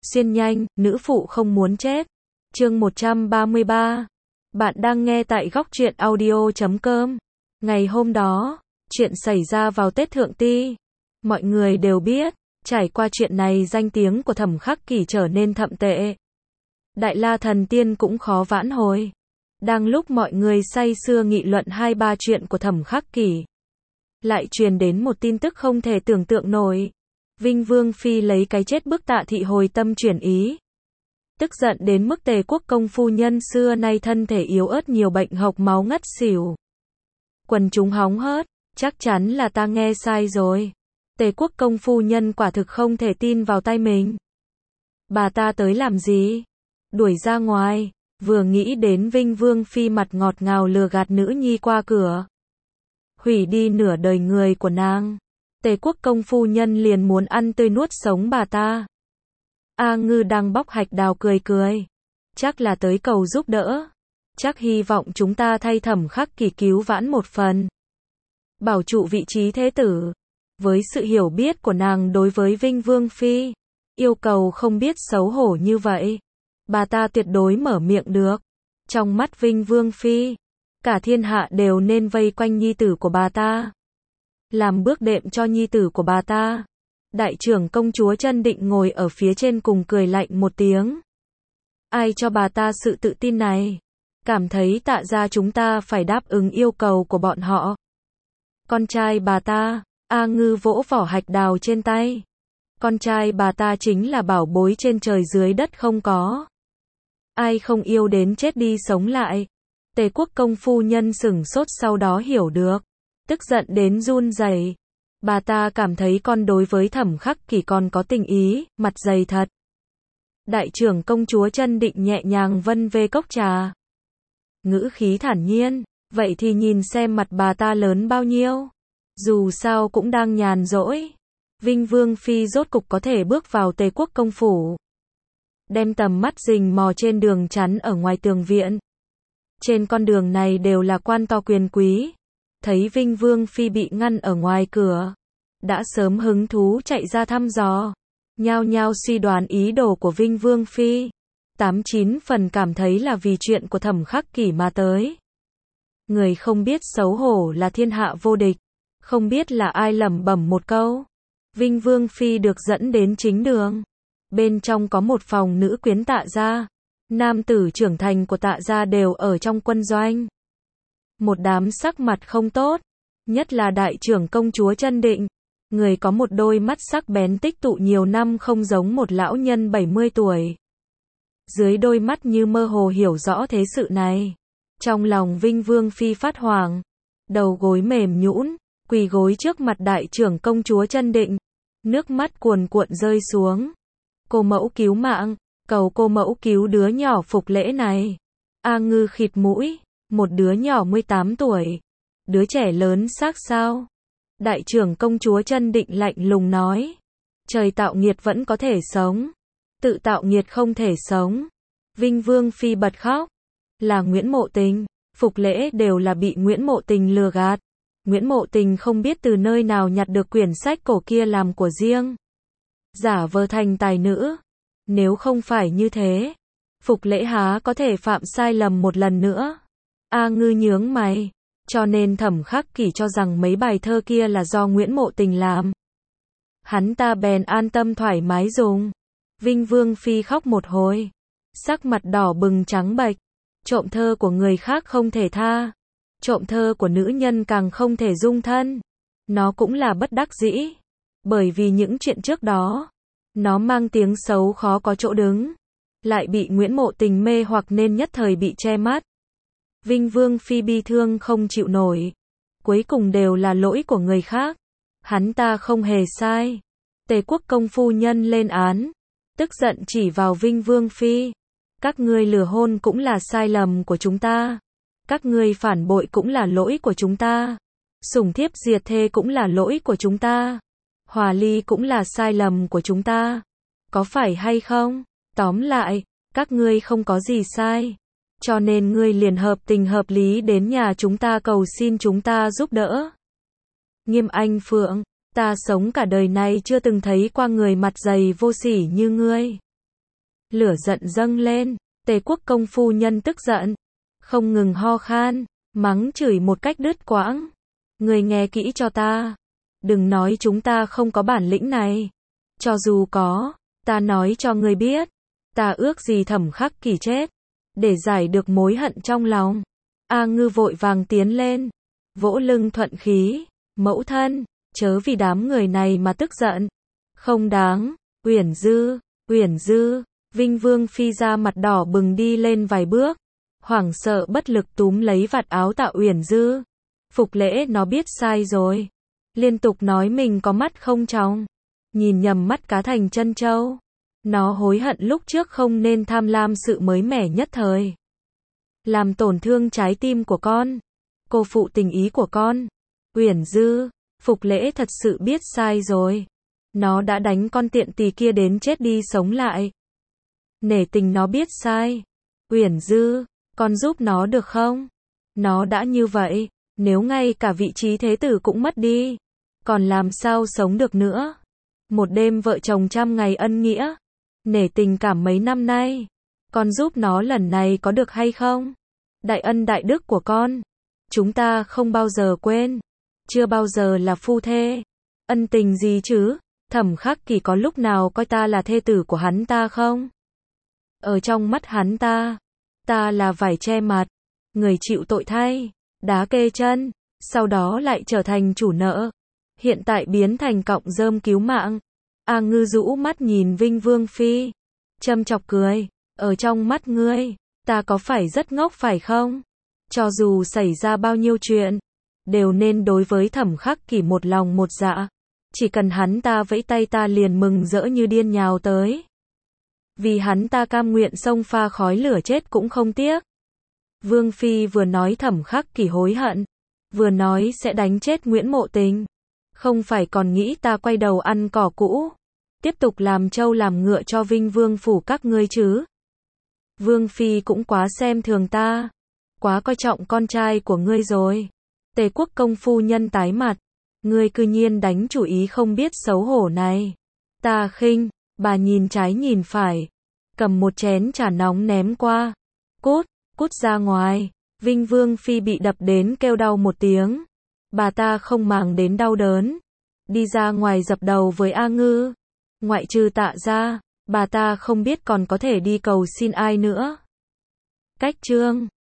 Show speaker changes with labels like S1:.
S1: Xuyên nhanh, nữ phụ không muốn chết. Chương 133. Bạn đang nghe tại góc truyện audio.com. Ngày hôm đó, chuyện xảy ra vào Tết Thượng Ti. Mọi người đều biết, trải qua chuyện này danh tiếng của Thẩm Khắc Kỷ trở nên thậm tệ. Đại La Thần Tiên cũng khó vãn hồi. Đang lúc mọi người say sưa nghị luận hai ba chuyện của Thẩm Khắc Kỷ, lại truyền đến một tin tức không thể tưởng tượng nổi. Vinh Vương Phi lấy cái chết bức Tạ Thị hồi tâm chuyển ý. Tức giận đến mức Tề Quốc công phu nhân xưa nay thân thể yếu ớt nhiều bệnh hộc máu ngất xỉu. Quần chúng hóng hớt, chắc chắn là ta nghe sai rồi. Tề Quốc công phu nhân quả thực không thể tin vào tai mình. Bà ta tới làm gì? Đuổi ra ngoài. Vừa nghĩ đến Vinh Vương Phi mặt ngọt ngào lừa gạt nữ nhi qua cửa, hủy đi nửa đời người của nàng, Tề Quốc công phu nhân liền muốn ăn tươi nuốt sống bà ta. A Ngư đang bóc hạch đào cười cười. Chắc là tới cầu giúp đỡ. Chắc hy vọng chúng ta thay Thẩm Khắc Kỷ cứu vãn một phần, bảo trụ vị trí thế tử. Với sự hiểu biết của nàng đối với Vinh Vương Phi, yêu cầu không biết xấu hổ như vậy, bà ta tuyệt đối mở miệng được. Trong mắt Vinh Vương Phi, cả thiên hạ đều nên vây quanh nhi tử của bà ta, làm bước đệm cho nhi tử của bà ta. Đại trưởng công chúa Chân Định ngồi ở phía trên cùng cười lạnh một tiếng. Ai cho bà ta sự tự tin này? Cảm thấy Tạ gia chúng ta phải đáp ứng yêu cầu của bọn họ. Con trai bà ta, A Ngư vỗ vỏ hạch đào trên tay. Con trai bà ta chính là bảo bối trên trời dưới đất không có. Ai không yêu đến chết đi sống lại. Tề Quốc công phu nhân sửng sốt sau đó hiểu được. Tức giận đến run rẩy. Bà ta cảm thấy con đối với Thẩm Khắc Kỷ còn có tình ý, mặt dày thật. Đại trưởng công chúa Chân Định nhẹ nhàng vân vê cốc trà, ngữ khí thản nhiên. Vậy thì nhìn xem mặt bà ta lớn bao nhiêu. Dù sao cũng đang nhàn rỗi. Vinh Vương Phi rốt cục có thể bước vào Tề Quốc công phủ, đem tầm mắt rình mò trên đường chắn ở ngoài tường viện. Trên con đường này đều là quan to quyền quý. Thấy Vinh Vương Phi bị ngăn ở ngoài cửa, đã sớm hứng thú chạy ra thăm dò, nhao nhao suy đoán ý đồ của Vinh Vương Phi. 89 phần cảm thấy là vì chuyện của Thẩm Khắc Kỷ mà tới. Người không biết xấu hổ là thiên hạ vô địch. Không biết là ai lẩm bẩm một câu. Vinh Vương Phi được dẫn đến chính đường. Bên trong có một phòng nữ quyến Tạ gia. Nam tử trưởng thành của Tạ gia đều ở trong quân doanh. Một đám sắc mặt không tốt. Nhất là đại trưởng công chúa Chân Định. Người có một đôi mắt sắc bén tích tụ nhiều năm không giống một lão nhân 70 tuổi. Dưới đôi mắt như mơ hồ hiểu rõ thế sự này. Trong lòng Vinh Vương Phi phát hoảng. Đầu gối mềm nhũn, quỳ gối trước mặt đại trưởng công chúa Chân Định. Nước mắt cuồn cuộn rơi xuống. Cô mẫu cứu mạng, cầu cô mẫu cứu đứa nhỏ Phục Lễ này. A Ngư khịt mũi, một đứa nhỏ 18 tuổi. Đứa trẻ lớn xác sao? Đại trưởng công chúa Chân Định lạnh lùng nói. Trời tạo nghiệt vẫn có thể sống, tự tạo nghiệt không thể sống. Vinh Vương Phi bật khóc. Là Nguyễn Mộ Tình, Phục Lễ đều là bị Nguyễn Mộ Tình lừa gạt. Nguyễn Mộ Tình không biết từ nơi nào nhặt được quyển sách cổ kia làm của riêng, giả vờ thành tài nữ. Nếu không phải như thế, Phục Lễ há có thể phạm sai lầm một lần nữa. A Ngư nhướng mày. Cho nên Thẩm Khắc Kỷ cho rằng mấy bài thơ kia là do Nguyễn Mộ Tình làm. Hắn ta bèn an tâm thoải mái dùng. Vinh Vương Phi khóc một hồi, sắc mặt đỏ bừng trắng bệch. Trộm thơ của người khác không thể tha, trộm thơ của nữ nhân càng không thể dung thân. Nó cũng là bất đắc dĩ, bởi vì những chuyện trước đó, nó mang tiếng xấu khó có chỗ đứng, lại bị Nguyễn Mộ Tình mê hoặc nên nhất thời bị che mắt. Vinh Vương Phi bi thương không chịu nổi. Cuối cùng đều là lỗi của người khác. Hắn ta không hề sai. Tề Quốc công phu nhân lên án, tức giận chỉ vào Vinh Vương Phi. Các ngươi lừa hôn cũng là sai lầm của chúng ta. Các ngươi phản bội cũng là lỗi của chúng ta. Sủng thiếp diệt thê cũng là lỗi của chúng ta. Hòa ly cũng là sai lầm của chúng ta. Có phải hay không? Tóm lại, các ngươi không có gì sai. Cho nên ngươi liền hợp tình hợp lý đến nhà chúng ta cầu xin chúng ta giúp đỡ. Nghiêm Anh Phượng, ta sống cả đời này chưa từng thấy qua người mặt dày vô sỉ như ngươi. Lửa giận dâng lên, Tề Quốc công phu nhân tức giận, không ngừng ho khan, mắng chửi một cách đứt quãng. Ngươi nghe kỹ cho ta, đừng nói chúng ta không có bản lĩnh này. Cho dù có, ta nói cho ngươi biết, ta ước gì Thẩm Khắc Kỷ chết, để giải được mối hận trong lòng. A Ngư vội vàng tiến lên, vỗ lưng thuận khí, mẫu thân, chớ vì đám người này mà tức giận. Không đáng, Uyển Dư, Vinh Vương Phi ra mặt đỏ bừng đi lên vài bước, hoảng sợ bất lực túm lấy vạt áo Tạ Uyển Dư. Phục Lễ nó biết sai rồi, liên tục nói mình có mắt không tròng, nhìn nhầm mắt cá thành chân trâu. Nó hối hận lúc trước không nên tham lam sự mới mẻ nhất thời, làm tổn thương trái tim của con, cô phụ tình ý của con. Uyển Dư, Phục Lễ thật sự biết sai rồi. Nó đã đánh con tiện tỳ kia đến chết đi sống lại. Nể tình nó biết sai. Uyển Dư, con giúp nó được không? Nó đã như vậy, nếu ngay cả vị trí thế tử cũng mất đi, còn làm sao sống được nữa? Một đêm vợ chồng trăm ngày ân nghĩa, nể tình cảm mấy năm nay, con giúp nó lần này có được hay không? Đại ân đại đức của con, chúng ta không bao giờ quên, chưa bao giờ là phu thê. Ân tình gì chứ? Thẩm Khắc Kỷ có lúc nào coi ta là thê tử của hắn ta không? Ở trong mắt hắn ta là vải che mặt, người chịu tội thay, đá kê chân, sau đó lại trở thành chủ nợ, hiện tại biến thành cọng rơm cứu mạng. A Ngư rũ mắt nhìn Vinh Vương Phi, châm chọc cười, ở trong mắt ngươi, ta có phải rất ngốc phải không? Cho dù xảy ra bao nhiêu chuyện, đều nên đối với Thẩm Khắc Kỷ một lòng một dạ. Chỉ cần hắn ta vẫy tay ta liền mừng rỡ như điên nhào tới. Vì hắn ta cam nguyện xông pha khói lửa chết cũng không tiếc. Vương Phi vừa nói Thẩm Khắc Kỷ hối hận, vừa nói sẽ đánh chết Nguyễn Mộ Tình. Không phải còn nghĩ ta quay đầu ăn cỏ cũ, tiếp tục làm trâu làm ngựa cho Vinh Vương phủ các ngươi chứ? Vương Phi cũng quá xem thường ta, quá coi trọng con trai của ngươi rồi. Tề Quốc công phu nhân tái mặt, ngươi cư nhiên đánh chủ ý không biết xấu hổ này. Ta khinh, bà nhìn trái nhìn phải, cầm một chén trà nóng ném qua. Cút ra ngoài. Vinh Vương Phi bị đập đến kêu đau một tiếng. Bà ta không màng đến đau đớn, đi ra ngoài dập đầu với A Ngư. Ngoại trừ Tạ ra, bà ta không biết còn có thể đi cầu xin ai nữa. Cách chương